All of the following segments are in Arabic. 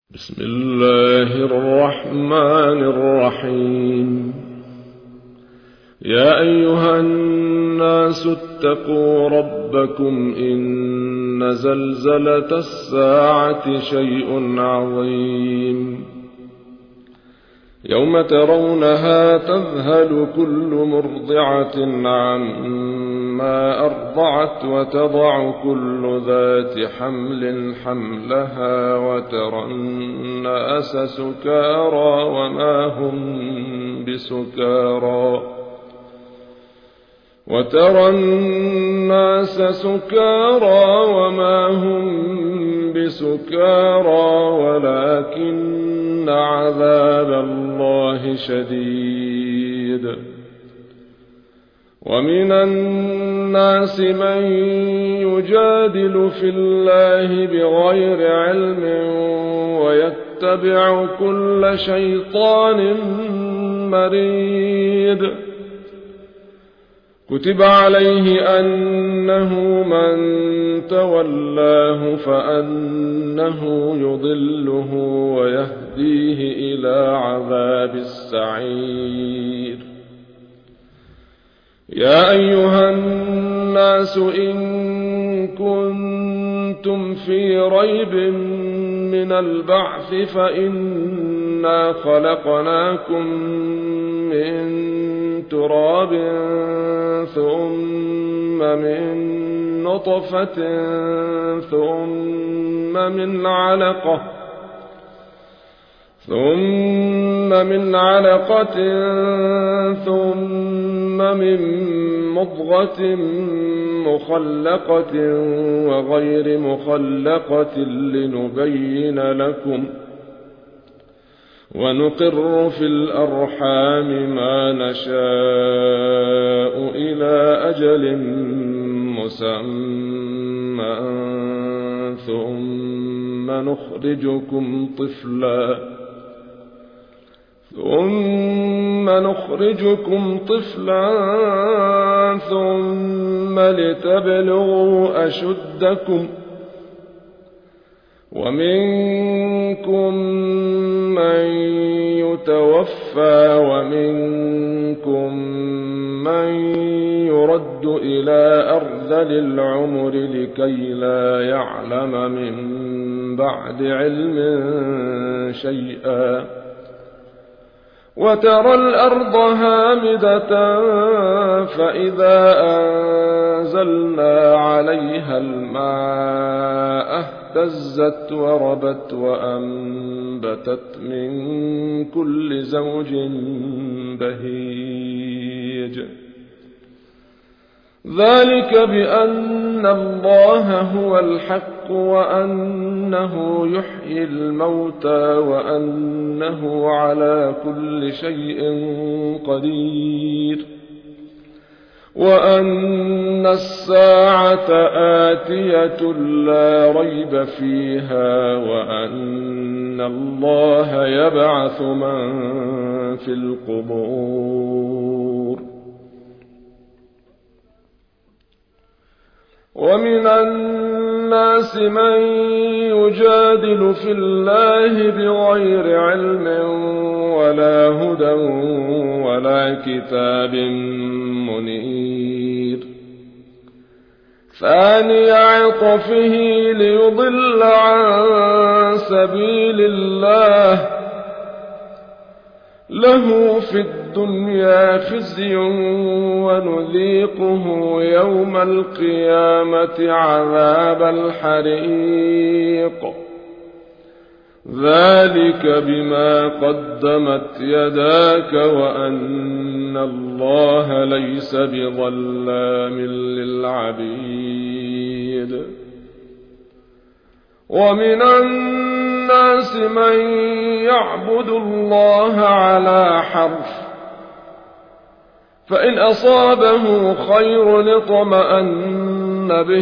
بسم الله الرحمن الرحيم. يا أيها الناس اتقوا ربكم إن زلزلة الساعة شيء عظيم يوم ترونها تذهل كل مرضعة عما أرضعت وتضع كل ذات حمل حملها وترى الناس سكارى وما هم بسكارى ولكن عذاب الله شديد. ومن الناس من يجادل في الله بغير علم ويتبع كل شيطان مريد. كتب عليه أنه من تولاه فأنه يضله ويهديه إلى عذاب السعير. يا أيها الناس إن كنتم في ريب من البعث فإنا خلقناكم من تراب ثم من نطفة ثم من علقة ثم من مضغة مخلقة وغير مخلقة لنبين لكم ونقر في الأرحام ما نشاء إلى أجل مسمى ثم نخرجكم طفلا ثم لتبلغوا أشدكم ومنكم من يتوفى ومنكم من يرد إلى أرذل العمر لكي لا يعلم من بعد علم شيئا. وترى الأرض هامدة فإذا أنزلنا عليها الماء اهتزت وربت وأنبتت من كل زوج بهيج. ذلك بأن الله هو الحق وأنه يحيي الموتى وأنه على كل شيء قدير وأن الساعة آتية لا ريب فيها وأن الله يبعث من في القبور. ومن الناس من يجادل في الله بغير علم ولا هدى ولا كتاب منير. ثاني عطفه ليضل عن سبيل الله له في الدنيا خزي ونذيقه يوم القيامة عذاب الحريق. ذلك بما قدمت يداك وأن الله ليس بظلام للعبيد. ومن الناس من يعبد الله على حرف فإن أصابه خير اطمأن به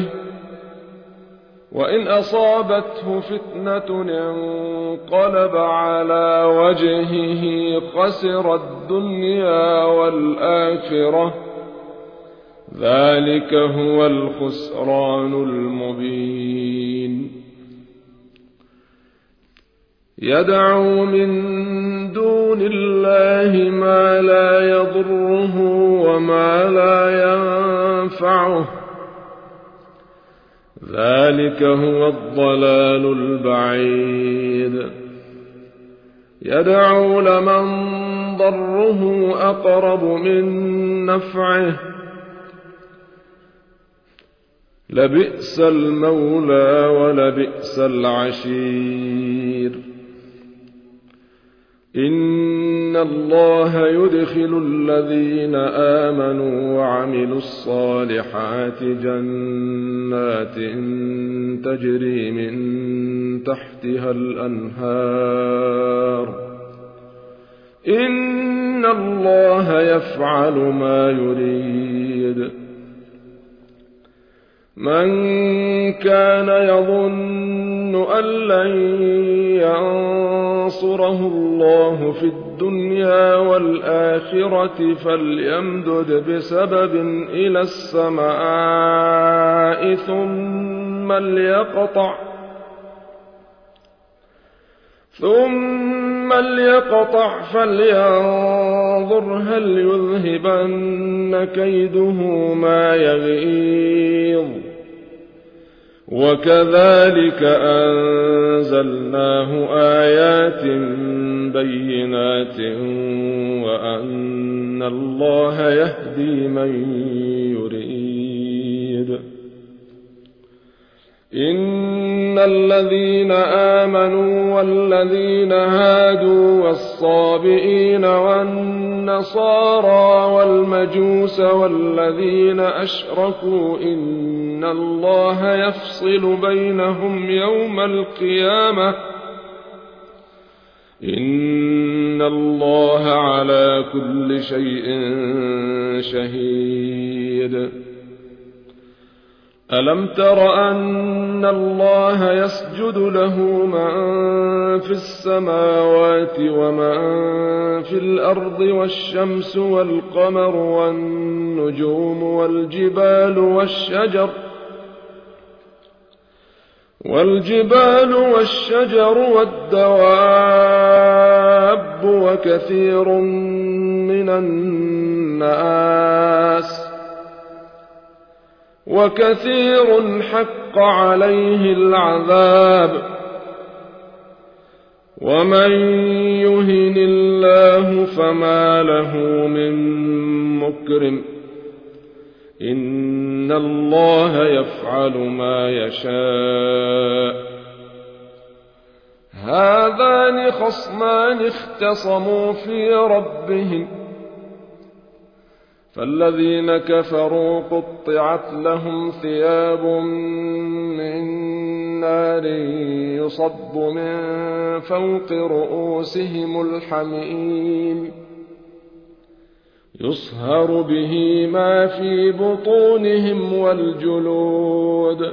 وإن أصابته فتنة انقلب على وجهه خسر الدنيا والآخرة ذلك هو الخسران المبين. يدعو من دون الله ما لا يضره وما لا ينفعه، ذلك هو الضلال البعيد. يدعو لمن ضره أقرب من نفعه، لبئس المولى ولبئس العشير. إن الله يدخل الذين آمنوا وعملوا الصالحات جنات تجري من تحتها الأنهار، إن الله يفعل ما يريد. من كان يظن أن لن ينصره الله في الدنيا والآخرة فليمدد بسبب إلى السماء ثم ليقطع فلينظر هل يذهبن كيده ما يغيظ. وكذلك أنزلناه آيات بينات وأن الله يهدي من يريد. إن الذين آمنوا والذين هادوا والصابئين والنصارى والمجوس والذين أشركوا إن الله يفصل بينهم يوم القيامة، إن الله على كل شيء شهيد. ألم تر أن الله يسجد له من في السماوات ومن في الأرض والشمس والقمر والنجوم والجبال والشجر والدواب وكثير من الناس وكثير حق عليه العذاب. ومن يهن الله فما له من مكرم، إن الله يفعل ما يشاء. هذان خصمان اختصموا في ربهم، فالذين كفروا قطعت لهم ثياب من نار يصب من فوق رؤوسهم الحميم، يصهر به ما في بطونهم والجلود،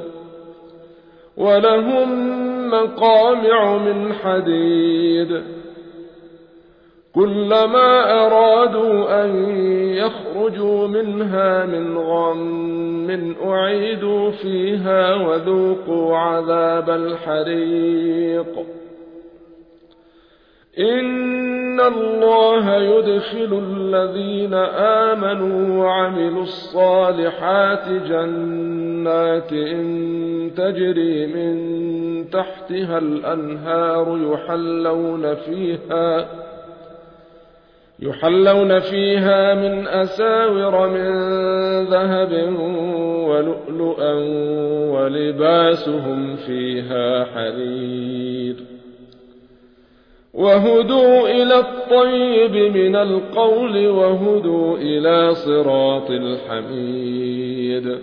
ولهم مقامع من حديد، كلما أرادوا أن يخرجوا منها من غم أعيدوا فيها وذوقوا عذاب الحريق. إن الله يدخل الذين آمنوا وعملوا الصالحات جنات تجري من تحتها الأنهار يحلون فيها من أساور من ذهب ولؤلؤا ولباسهم فيها حرير. وهدوا إلى الطيب من القول وهدوا إلى صراط الحميد.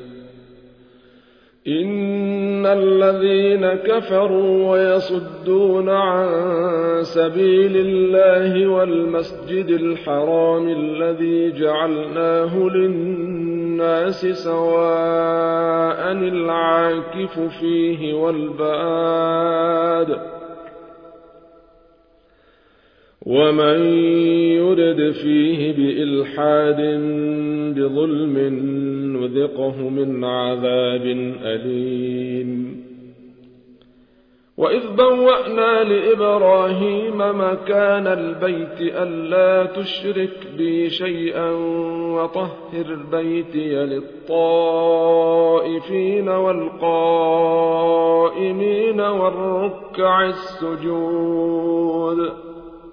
إن الذين كفروا ويصدون عن سبيل الله والمسجد الحرام الذي جعلناه للناس سواء العاكف فيه والباد، ومن يرد فيه بإلحاد بظلم نذقه من عذاب أليم. وإذ بوأنا لإبراهيم مكان البيت ألا تشرك بي شيئا وطهر بيتي للطائفين والقائمين والركع السجود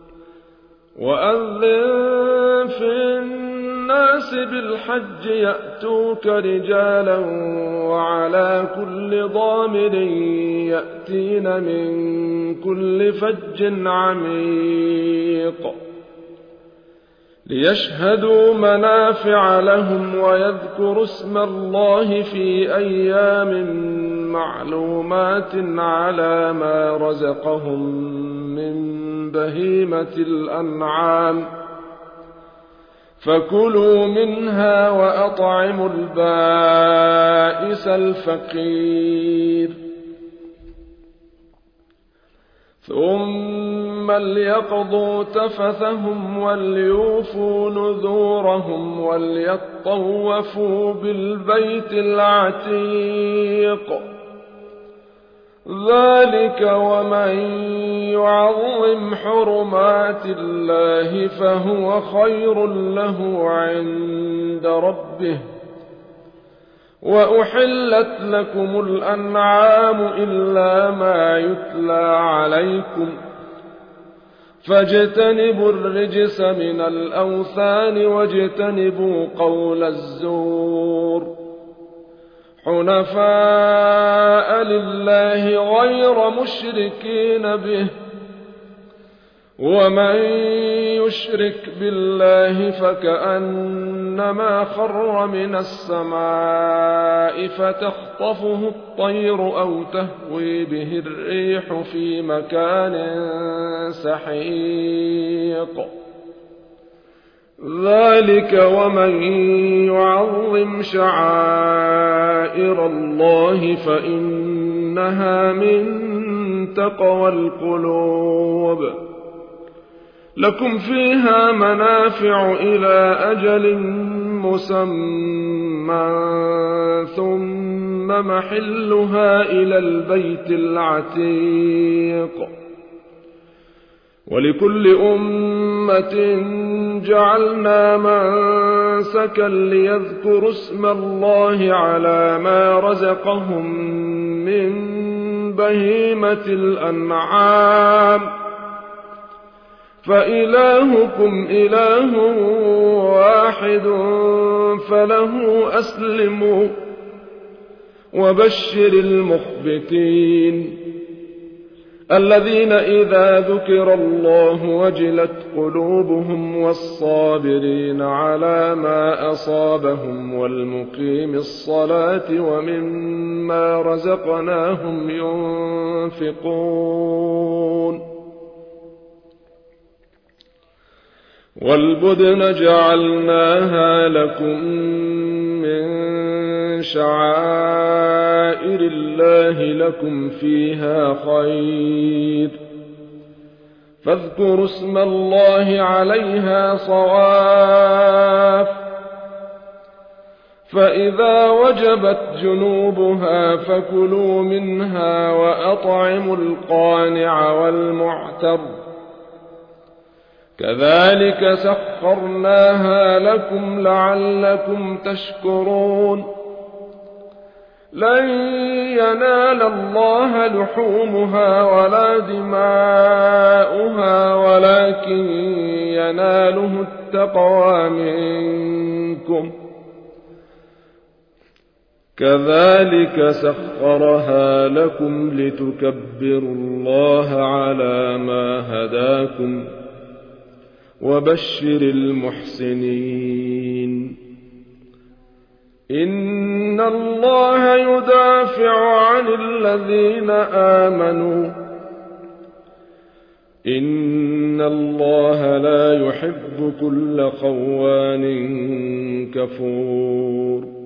وأذن في الناس بالحج يأتوك رجالا وعلى كل ضامر يأتين من كل فج عميق ليشهدوا منافع لهم ويذكروا اسم الله في أيام معلومات على ما رزقهم من بهيمة الأنعام فكلوا منها وأطعموا البائس الفقير ثم ليقضوا تفثهم وليوفوا نذورهم وليطوفوا بالبيت العتيق ذلك ومن يعظم حرمات الله فهو خير له عند ربه وأحلت لكم الأنعام إلا ما يتلى عليكم فاجتنبوا الرجس من الأوثان واجتنبوا قول الزور حنفاء لله غير مشركين به ومن يشرك بالله فكأنما خر من السماء فتخطفه الطير أو تهوي به الريح في مكان سحيق ذلك ومن يعظم شعائر الله فإنها من تقوى القلوب لكم فيها منافع إلى أجل مسمى ثم محلها إلى البيت العتيق ولكل أمة جعلنا منسكا ليذكروا اسم الله على ما رزقهم من بهيمة الأنعام فإلهكم إله واحد فله أسلموا وبشر المخبتين الذين إذا ذكر الله وجلت قلوبهم والصابرين على ما أصابهم والمقيم الصلاة ومما رزقناهم ينفقون والبدن جعلناها لكم من شعائر الله لكم فيها خير فاذكروا اسم الله عليها صواف فإذا وجبت جنوبها فكلوا منها وأطعموا القانع والمعتر كذلك سخرناها لكم لعلكم تشكرون لن ينال الله لحومها ولا دماؤها ولكن يناله التقوى منكم كذلك سخرها لكم لتكبروا الله على ما هداكم وبشر المحسنين إن الله يدافع عن الذين آمنوا إن الله لا يحب كل خوان كفور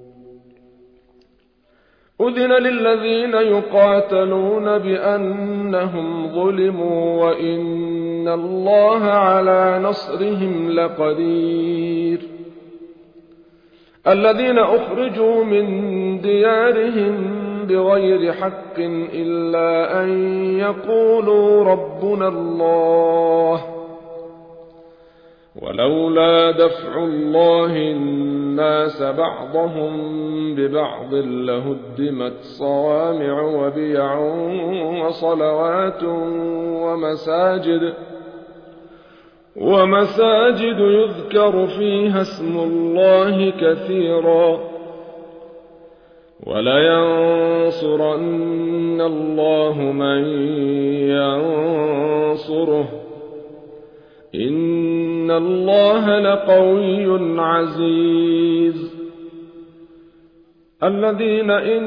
أذن للذين يقاتلون بأنهم ظلموا وإن الله على نصرهم لقدير الذين أخرجوا من ديارهم بغير حق إلا أن يقولوا ربنا الله ولولا دفع الله الناس بعضهم ببعض لهدمت صوامع وبيع وصلوات ومساجد يذكر فيها اسم الله كثيرا ولينصرن الله من ينصره إن الله لقوي عزيز الذين إن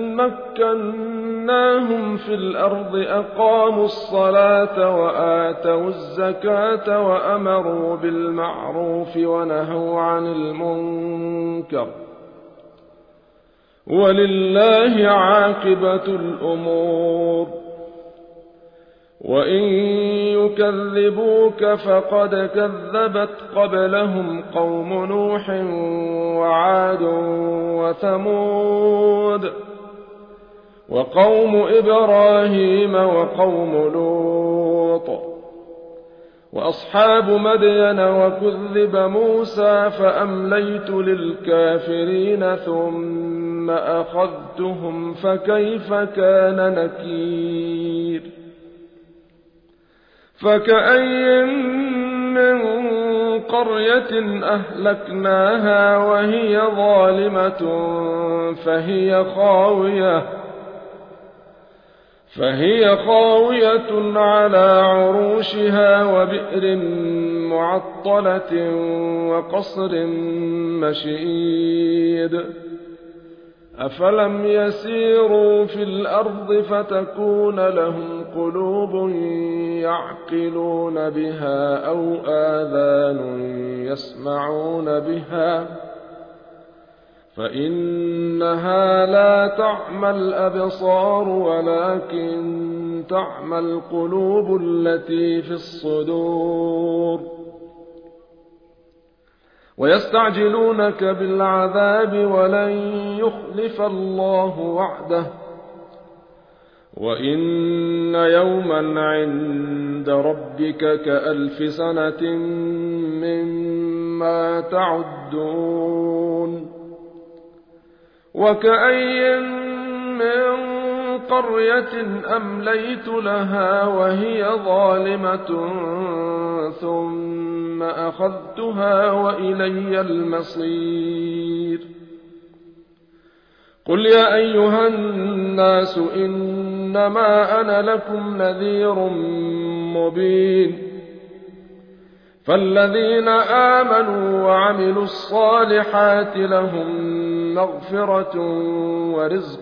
مكناهم في الأرض أقاموا الصلاة وآتوا الزكاة وأمروا بالمعروف ونهوا عن المنكر ولله عاقبة الأمور وإن يكذبوك فقد كذبت قبلهم قوم نوح وعاد وثمود وقوم إبراهيم وقوم لوط وأصحاب مدين وكذب موسى فأمليت للكافرين ثم أخذتهم فكيف كان نكير فكأي من قرية أهلكناها وهي ظالمة فهي خاوية على عروشها وبئر معطلة وقصر مشيد أفلم يسيروا في الأرض فتكون لهم قلوب يعقلون بها أو آذان يسمعون بها فإنها لا تعمى الأبصار ولكن تعمى القلوب التي في الصدور ويستعجلونك بالعذاب ولن يخلف الله وعده وإن يوما عند ربك كألف سنة مما تعدون وكأي من قرية أمليت لها وهي ظالمة ثم أخذتها وإلي المصير قل يا أيها الناس إنما أنا لكم نذير مبين فالذين آمنوا وعملوا الصالحات لهم مغفرة ورزق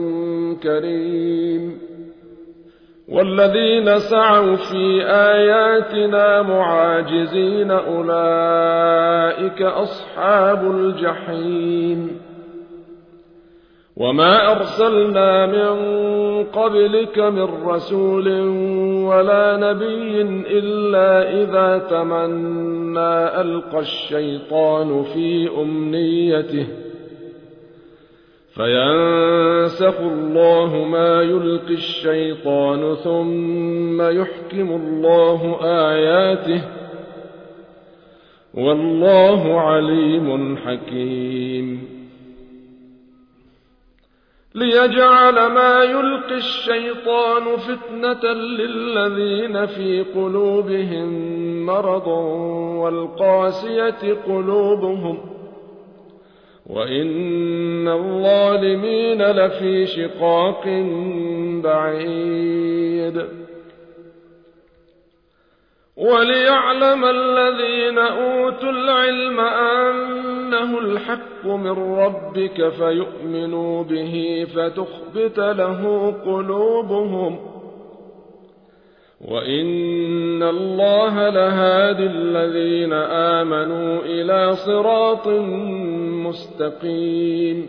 كريم والذين سعوا في آياتنا معاجزين أولئك أصحاب الجحيم وما أرسلنا من قبلك من رسول ولا نبي إلا إذا تمنى ألقى الشيطان في أمنيته فينسخ الله ما يلقي الشيطان ثم يحكم الله آياته والله عليم حكيم ليجعل ما يلقي الشيطان فتنة للذين في قلوبهم مرض والقاسية قلوبهم وإن الظالمين لفي شقاق بعيد وليعلم الذين أوتوا العلم أنه الحق من ربك فيؤمنوا به فتخبت له قلوبهم وإن الله لهادي الذين آمنوا إلى صراط مستقيم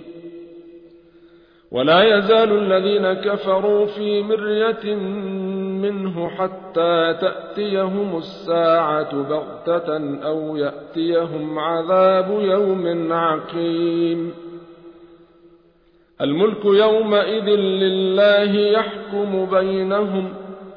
ولا يزال الذين كفروا في مرية منه حتى تأتيهم الساعة بغتة أو يأتيهم عذاب يوم عقيم الملك يومئذ لله يحكم بينهم،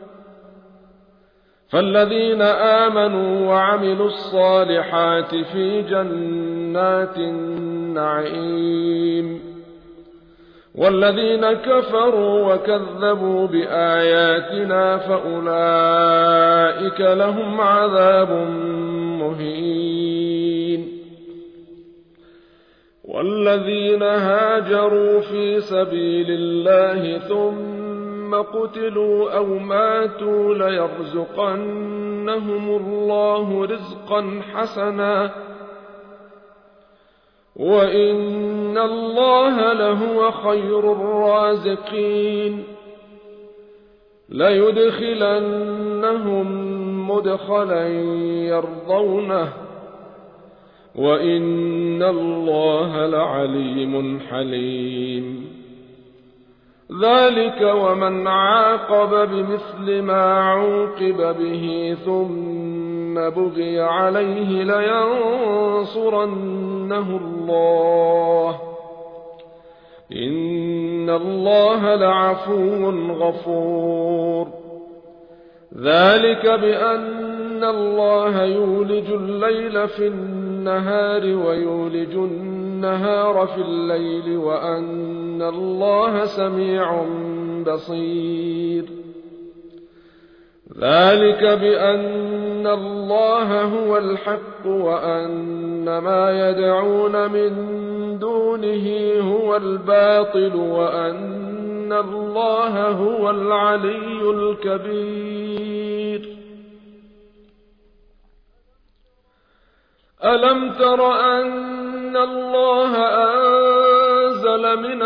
فالذين آمنوا وعملوا الصالحات في جنات النعيم، والذين كفروا وكذبوا بآياتنا فأولئك لهم عذاب مهين. والذين هاجروا في سبيل الله ثم قتلوا أو ماتوا ليرزقنهم الله رزقا حسنا وإن الله لهو خير الرازقين. ليدخلنهم مدخلا يرضونه وإن الله لعليم حليم. ذلك ومن عاقب بمثل ما عوقب به ثم بغي عليه لينصرنه الله إن الله لعفو غفور. ذلك بأن الله يولج الليل في النهار ويولج النهار في الليل وأن الله سميع بصير. ذلك بأن الله هو الحق وأن ما يدعون من دونه هو الباطل وأن الله هو العلي الكبير. ألم تر أن الله أنزل من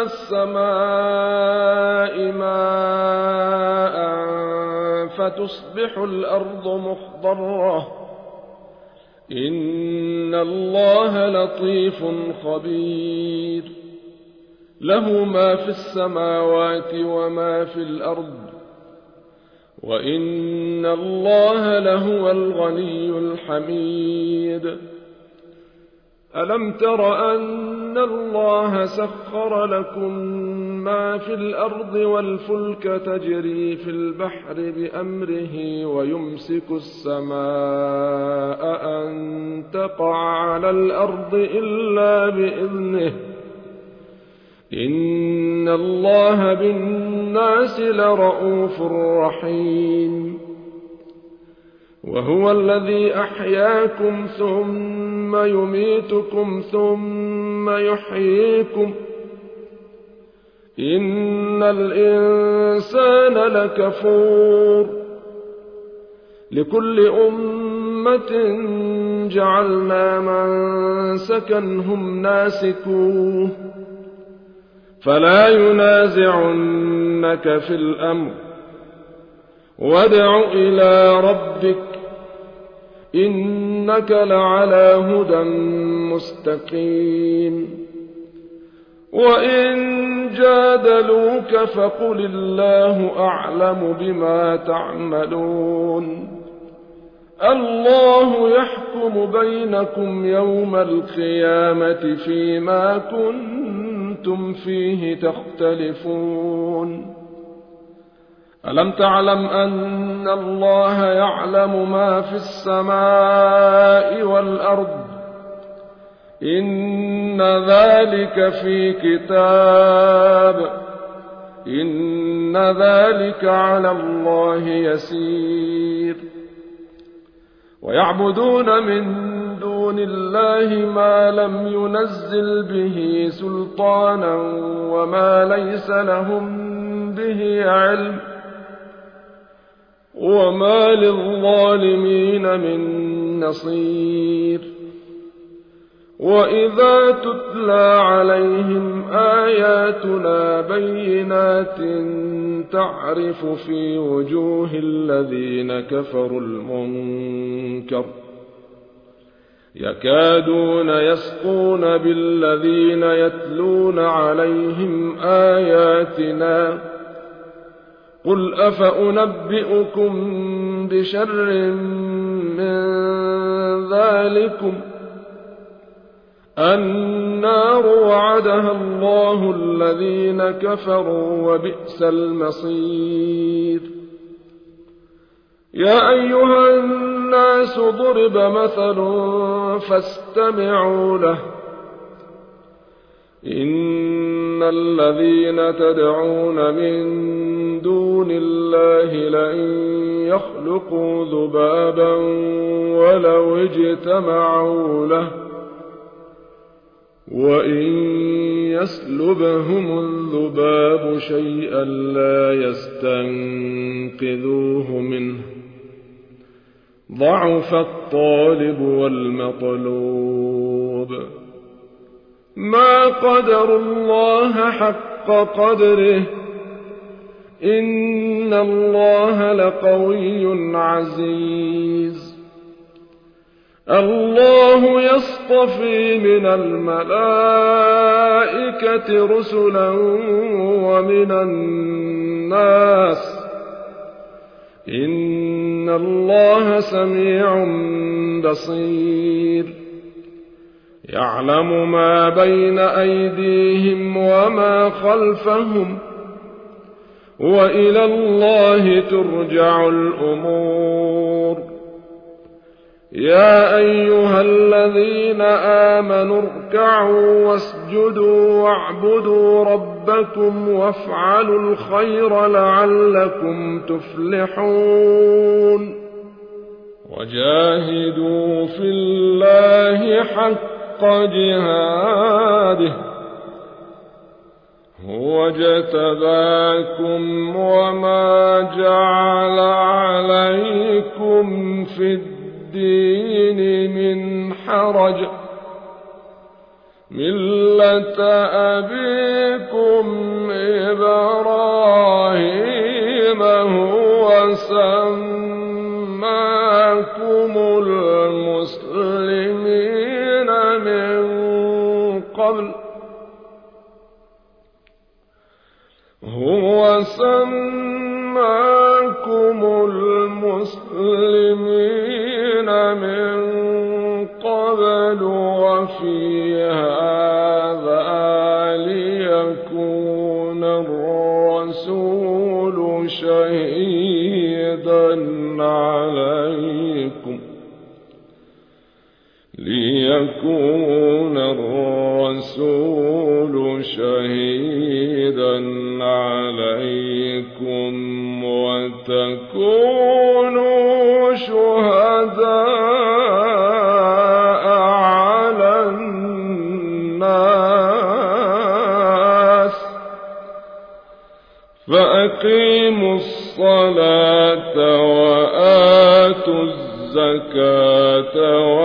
السماء ماء فتصبح الأرض مخضرة إن الله لطيف خبير. له ما في السماوات وما في الأرض وإن الله لهو الغني الحميد. ألم تر أن الله سخر لكم ما في الأرض والفلك تجري في البحر بأمره ويمسك السماء أن تقع على الأرض إلا بإذنه إن الله بالناس لرءوف رحيم. وهو الذي أحياكم ثم يميتكم ثم يحييكم إن الإنسان لكفور. لكل أمة جعلنا منسكا هم ناسكوه فلا ينازعنك في الأمر وادع إلى ربك إنك لعلى هدى مستقيم. وإن جادلوك فقل الله أعلم بما تعملون الله يحكم بينكم يوم القيامة فيما كنتم فيه تختلفون. ألم تعلم أن الله يعلم ما في السماء والأرض إن ذلك في كتاب إن ذلك على الله يسير. ويعبدون من دون الله ما لم ينزل به سلطانا وما ليس لهم به علم وما للظالمين من نصير. وإذا تتلى عليهم آياتنا بينات تعرف في وجوه الذين كفروا المنكر يكادون يسقون بالذين يتلون عليهم آياتنا قل أفأنبئكم بشر من ذلكم النار وعدها الله الذين كفروا وبئس المصير. يا أيها الناس ضرب مثل فاستمعوا له. إن الذين تدعون من دون الله لن يخلقوا ذبابا ولو اجتمعوا له وإن يسلبهم الذباب شيئا لا يستنقذوه منه ضعف الطالب والمطلوب. ما قدروا الله حق قدره إن الله لقوي عزيز. الله يصطفي من الملائكة رسلا ومن الناس إن الله سميع بصير. يعلم ما بين أيديهم وما خلفهم وإلى الله ترجع الأمور. يا أيها الذين آمنوا اركعوا واسجدوا واعبدوا ربكم وافعلوا الخير لعلكم تفلحون. وجاهدوا في الله حق جهاده هو اجتباكم وما جعل عليكم في الدين من حرج ملة أبيكم إبراهيم هو سماكم المسلمين من قبل وفي هذا ليكون الرسول شهيدا عليكم وتكونوا شهداء على الناس فأقيموا الصلاة وآتوا الزكاة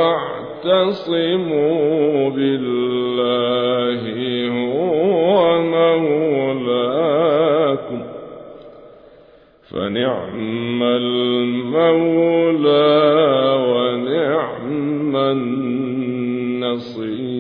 واعتصموا بالله هو مولاكم فنعم المولى ونعم النصير.